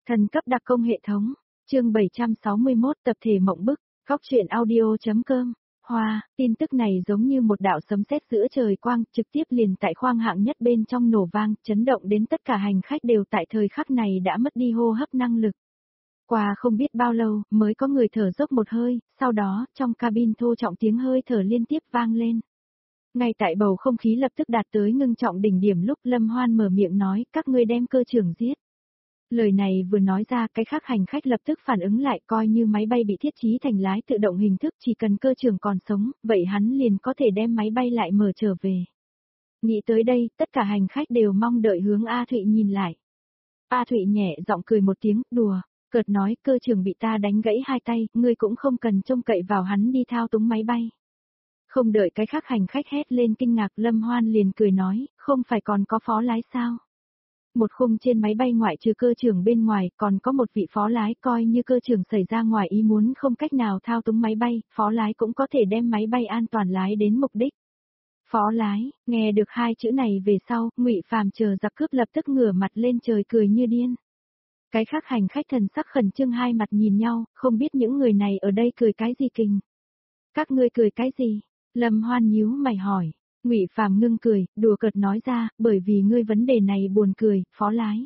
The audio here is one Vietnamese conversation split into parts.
Thần cấp đặc công hệ thống, chương 761 tập thể mộng bức, góc truyện audio.com. Hoa, tin tức này giống như một đạo sấm sét giữa trời quang, trực tiếp liền tại khoang hạng nhất bên trong nổ vang, chấn động đến tất cả hành khách đều tại thời khắc này đã mất đi hô hấp năng lực. Qua không biết bao lâu, mới có người thở dốc một hơi, sau đó, trong cabin thô trọng tiếng hơi thở liên tiếp vang lên. Ngay tại bầu không khí lập tức đạt tới ngưng trọng đỉnh điểm lúc Lâm Hoan mở miệng nói, các ngươi đem cơ trưởng giết. Lời này vừa nói ra, cái khác hành khách lập tức phản ứng lại, coi như máy bay bị thiết trí thành lái tự động hình thức, chỉ cần cơ trưởng còn sống, vậy hắn liền có thể đem máy bay lại mở trở về. Nghĩ tới đây, tất cả hành khách đều mong đợi hướng A Thụy nhìn lại. A Thụy nhẹ giọng cười một tiếng, đùa, cợt nói, cơ trưởng bị ta đánh gãy hai tay, ngươi cũng không cần trông cậy vào hắn đi thao túng máy bay. Không đợi cái khác hành khách hét lên kinh ngạc, Lâm Hoan liền cười nói, không phải còn có phó lái sao? Một khung trên máy bay ngoại trừ cơ trưởng bên ngoài, còn có một vị phó lái, coi như cơ trưởng xảy ra ngoài ý muốn không cách nào thao túng máy bay, phó lái cũng có thể đem máy bay an toàn lái đến mục đích. Phó lái, nghe được hai chữ này về sau, Ngụy Phàm chờ giặc cướp lập tức ngửa mặt lên trời cười như điên. Cái khác hành khách thần sắc khẩn trương hai mặt nhìn nhau, không biết những người này ở đây cười cái gì kình. Các ngươi cười cái gì? Lâm Hoan nhíu mày hỏi. Ngụy Phàm ngưng cười, đùa cợt nói ra, bởi vì ngươi vấn đề này buồn cười, phó lái.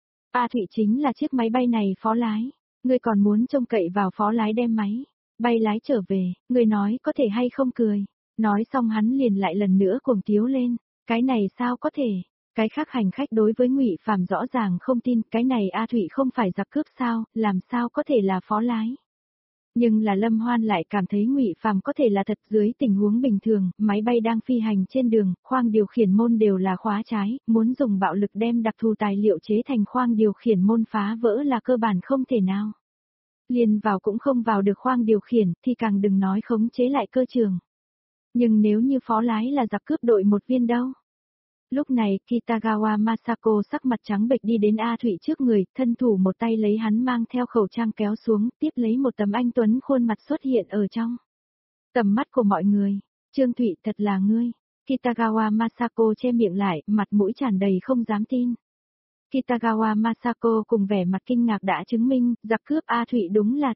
A Thụy chính là chiếc máy bay này phó lái, ngươi còn muốn trông cậy vào phó lái đem máy bay lái trở về, ngươi nói có thể hay không cười. Nói xong hắn liền lại lần nữa cuồng tiếu lên, cái này sao có thể? Cái khác hành khách đối với Ngụy Phàm rõ ràng không tin, cái này A Thụy không phải giặc cướp sao, làm sao có thể là phó lái? Nhưng là Lâm Hoan lại cảm thấy Ngụy Phàm có thể là thật. Dưới tình huống bình thường, máy bay đang phi hành trên đường, khoang điều khiển môn đều là khóa trái, muốn dùng bạo lực đem đặc thù tài liệu chế thành khoang điều khiển môn phá vỡ là cơ bản không thể nào. Liền vào cũng không vào được khoang điều khiển, thì càng đừng nói khống chế lại cơ trường. Nhưng nếu như phó lái là giặc cướp đội một viên đâu? Lúc này, Kitagawa Masako sắc mặt trắng bệch đi đến A Thụy trước người, thân thủ một tay lấy hắn mang theo khẩu trang kéo xuống, tiếp lấy một tấm anh tuấn khuôn mặt xuất hiện ở trong tầm mắt của mọi người. Trương Thụy, thật là ngươi. Kitagawa Masako che miệng lại, mặt mũi tràn đầy không dám tin. Kitagawa Masako cùng vẻ mặt kinh ngạc đã chứng minh, giặc cướp A Thụy đúng là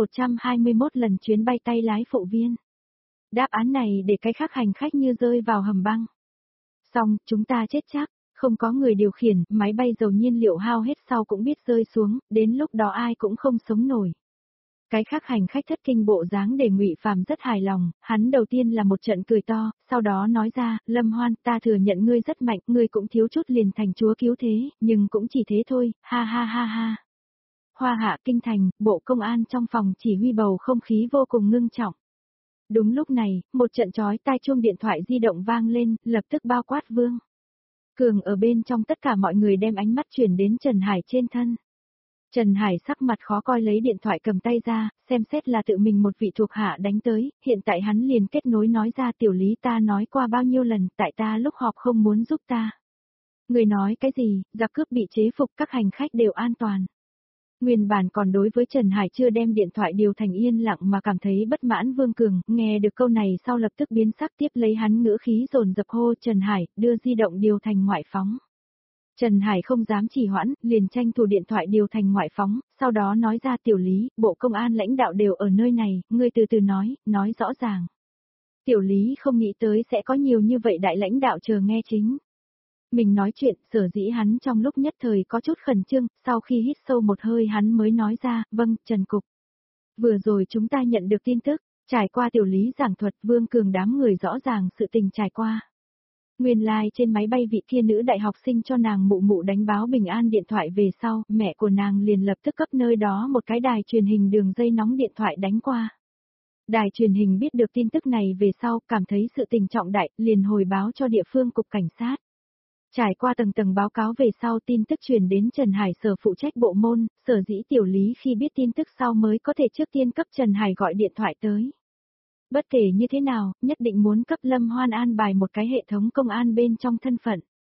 TS-121 lần chuyến bay tay lái phụ viên. Đáp án này để cái khác hành khách như rơi vào hầm băng. Xong, chúng ta chết chắc, không có người điều khiển, máy bay dầu nhiên liệu hao hết sau cũng biết rơi xuống, đến lúc đó ai cũng không sống nổi. Cái khác hành khách thất kinh bộ dáng để Ngụy Phàm rất hài lòng, hắn đầu tiên là một trận cười to, sau đó nói ra, Lâm Hoan, ta thừa nhận ngươi rất mạnh, ngươi cũng thiếu chút liền thành chúa cứu thế, nhưng cũng chỉ thế thôi, ha ha ha ha. Hoa Hạ kinh thành, bộ công an trong phòng chỉ huy bầu không khí vô cùng ngưng trọng. Đúng lúc này, một trận chói tai chuông điện thoại di động vang lên, lập tức bao quát Vương Cường ở bên trong, tất cả mọi người đem ánh mắt chuyển đến Trần Hải trên thân. Trần Hải sắc mặt khó coi lấy điện thoại cầm tay ra, xem xét là tự mình một vị thuộc hạ đánh tới, hiện tại hắn liền kết nối nói ra, tiểu Lý, ta nói qua bao nhiêu lần, tại ta lúc họp không muốn giúp ta. Người nói cái gì, giặc cướp bị chế phục, các hành khách đều an toàn. Nguyên bản còn đối với Trần Hải chưa đem điện thoại điều thành yên lặng mà cảm thấy bất mãn Vương Cường, nghe được câu này sau lập tức biến sắc, tiếp lấy hắn ngữ khí dồn dập hô Trần Hải, đưa di động điều thành ngoại phóng. Trần Hải không dám trì hoãn, liền tranh thủ điện thoại điều thành ngoại phóng, sau đó nói ra, tiểu Lý, bộ công an lãnh đạo đều ở nơi này, ngươi từ từ nói rõ ràng. Tiểu Lý không nghĩ tới sẽ có nhiều như vậy đại lãnh đạo chờ nghe chính mình nói chuyện, sở dĩ hắn trong lúc nhất thời có chút khẩn trương, sau khi hít sâu một hơi hắn mới nói ra, vâng, Trần Cục. Vừa rồi chúng ta nhận được tin tức, trải qua tiểu Lý giảng thuật, Vương Cường đám người rõ ràng sự tình trải qua. Nguyên lai trên máy bay vị kia nữ đại học sinh cho nàng mụ mụ đánh báo bình an điện thoại về sau, mẹ của nàng liền lập tức cấp nơi đó một cái đài truyền hình đường dây nóng điện thoại đánh qua. Đài truyền hình biết được tin tức này về sau, cảm thấy sự tình trọng đại, liền hồi báo cho địa phương cục cảnh sát. Trải qua tầng tầng báo cáo về sau, tin tức truyền đến Trần Hải sở phụ trách bộ môn, sở dĩ tiểu Lý khi biết tin tức sau mới có thể trước tiên cấp Trần Hải gọi điện thoại tới. Bất kể như thế nào, nhất định muốn cấp Lâm Hoan an bài một cái hệ thống công an bên trong thân phận.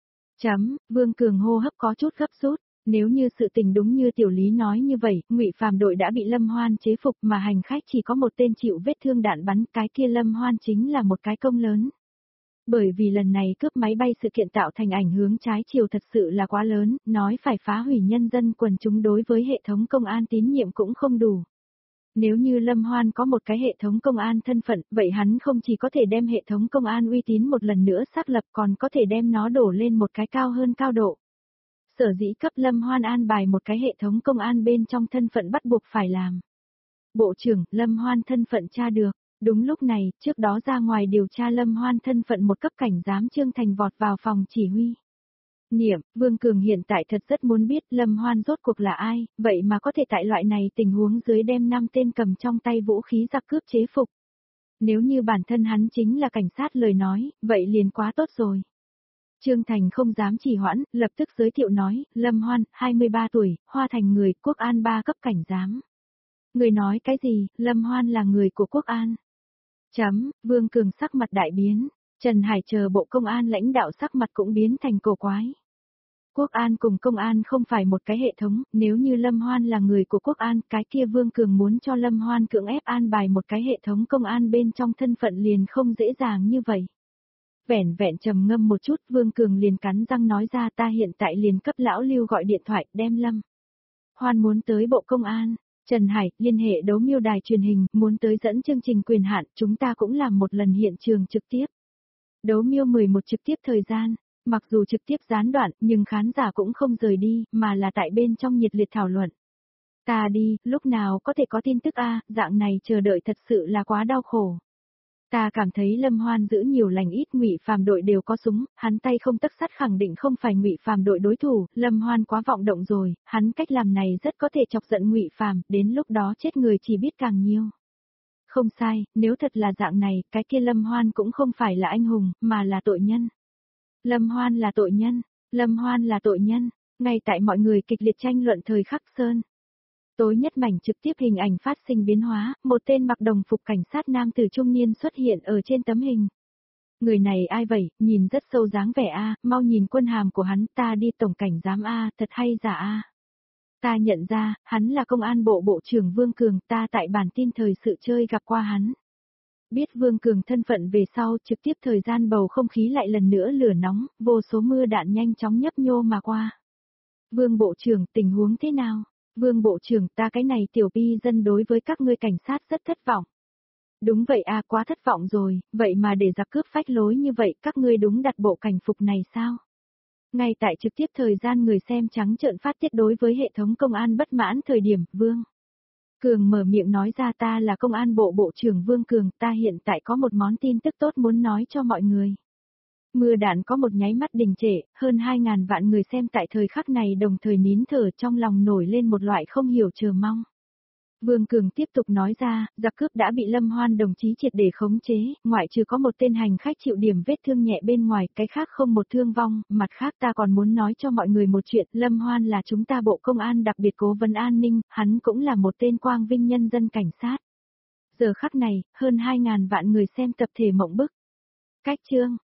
Vương Cường hô hấp có chút gấp rút, nếu như sự tình đúng như tiểu Lý nói như vậy, Ngụy Phàm đội đã bị Lâm Hoan chế phục mà hành khách chỉ có một tên chịu vết thương đạn bắn, cái kia Lâm Hoan chính là một cái công lớn. Bởi vì lần này cướp máy bay sự kiện tạo thành ảnh hưởng trái chiều thật sự là quá lớn, nói phải phá hủy nhân dân quần chúng đối với hệ thống công an tín nhiệm cũng không đủ. Nếu như Lâm Hoan có một cái hệ thống công an thân phận, vậy hắn không chỉ có thể đem hệ thống công an uy tín một lần nữa xác lập còn có thể đem nó đổ lên một cái cao hơn cao độ. Sở dĩ cấp Lâm Hoan an bài một cái hệ thống công an bên trong thân phận bắt buộc phải làm. Bộ trưởng, Lâm Hoan thân phận tra được. Đúng lúc này, trước đó ra ngoài điều tra Lâm Hoan thân phận một cấp cảnh giám Trương Thành vọt vào phòng chỉ huy. Niệm, Vương Cường hiện tại thật rất muốn biết Lâm Hoan rốt cuộc là ai, vậy mà có thể tại loại này tình huống dưới đem 5 tên cầm trong tay vũ khí giặc cướp chế phục. Nếu như bản thân hắn chính là cảnh sát lời nói, vậy liền quá tốt rồi. Trương Thành không dám trì hoãn, lập tức giới thiệu nói, Lâm Hoan, 23 tuổi, Hoa Thành người, Quốc An 3 cấp cảnh giám. Người nói cái gì, Lâm Hoan là người của Quốc An. Vương Cường sắc mặt đại biến, Trần Hải chờ bộ công an lãnh đạo sắc mặt cũng biến thành cổ quái. Quốc An cùng công an không phải một cái hệ thống, nếu như Lâm Hoan là người của Quốc An, cái kia Vương Cường muốn cho Lâm Hoan cưỡng ép an bài một cái hệ thống công an bên trong thân phận liền không dễ dàng như vậy. Vẻn vẹn trầm ngâm một chút, Vương Cường liền cắn răng nói ra ta hiện tại liền cấp lão Lưu gọi điện thoại, đem Lâm Hoan muốn tới bộ công an. Trần Hải, liên hệ đấu miêu đài truyền hình, muốn tới dẫn chương trình quyền hạn, chúng ta cũng làm một lần hiện trường trực tiếp. Đấu miêu 11 trực tiếp thời gian, mặc dù trực tiếp gián đoạn, nhưng khán giả cũng không rời đi, mà là tại bên trong nhiệt liệt thảo luận. Ta đi, lúc nào có thể có tin tức a, dạng này chờ đợi thật sự là quá đau khổ. Ta cảm thấy Lâm Hoan giữ nhiều lành ít, Ngụy Phàm đội đều có súng, hắn tay không tấc sắt khẳng định không phải Ngụy Phàm đội đối thủ, Lâm Hoan quá vọng động rồi, hắn cách làm này rất có thể chọc giận Ngụy Phàm, đến lúc đó chết người chỉ biết càng nhiều. Không sai, nếu thật là dạng này, cái kia Lâm Hoan cũng không phải là anh hùng, mà là tội nhân. Lâm Hoan là tội nhân, Lâm Hoan là tội nhân, ngay tại mọi người kịch liệt tranh luận thời khắc sơn. Tối nhất mảnh trực tiếp hình ảnh phát sinh biến hóa, một tên mặc đồng phục cảnh sát nam tử trung niên xuất hiện ở trên tấm hình. Người này ai vậy, nhìn rất sâu dáng vẻ a, mau nhìn quân hàm của hắn, ta đi tổng cảnh giám a, thật hay giả a. Ta nhận ra, hắn là công an bộ bộ trưởng Vương Cường, ta tại bản tin thời sự chơi gặp qua hắn. Biết Vương Cường thân phận về sau, trực tiếp thời gian bầu không khí lại lần nữa lửa nóng, vô số mưa đạn nhanh chóng nhấp nhô mà qua. Vương bộ trưởng, tình huống thế nào? Vương bộ trưởng, ta cái này tiểu pi dân đối với các ngươi cảnh sát rất thất vọng. Đúng vậy a, quá thất vọng rồi, vậy mà để giặc cướp phách lối như vậy, các ngươi đúng đặt bộ cảnh phục này sao? Ngay tại trực tiếp thời gian người xem trắng trợn phát tiết đối với hệ thống công an bất mãn thời điểm, Vương Cường mở miệng nói ra ta là công an bộ bộ trưởng Vương Cường, ta hiện tại có một món tin tức tốt muốn nói cho mọi người. Mưa đạn có một nháy mắt đình trệ, hơn 2.000 vạn người xem tại thời khắc này đồng thời nín thở, trong lòng nổi lên một loại không hiểu chờ mong. Vương Cường tiếp tục nói ra, giặc cướp đã bị Lâm Hoan đồng chí triệt để khống chế, ngoại trừ có một tên hành khách chịu điểm vết thương nhẹ bên ngoài, cái khác không một thương vong, mặt khác ta còn muốn nói cho mọi người một chuyện, Lâm Hoan là chúng ta bộ công an đặc biệt cố vấn an ninh, hắn cũng là một tên quang vinh nhân dân cảnh sát. Giờ khắc này, hơn 2.000 vạn người xem tập thể mộng bức. Cách chương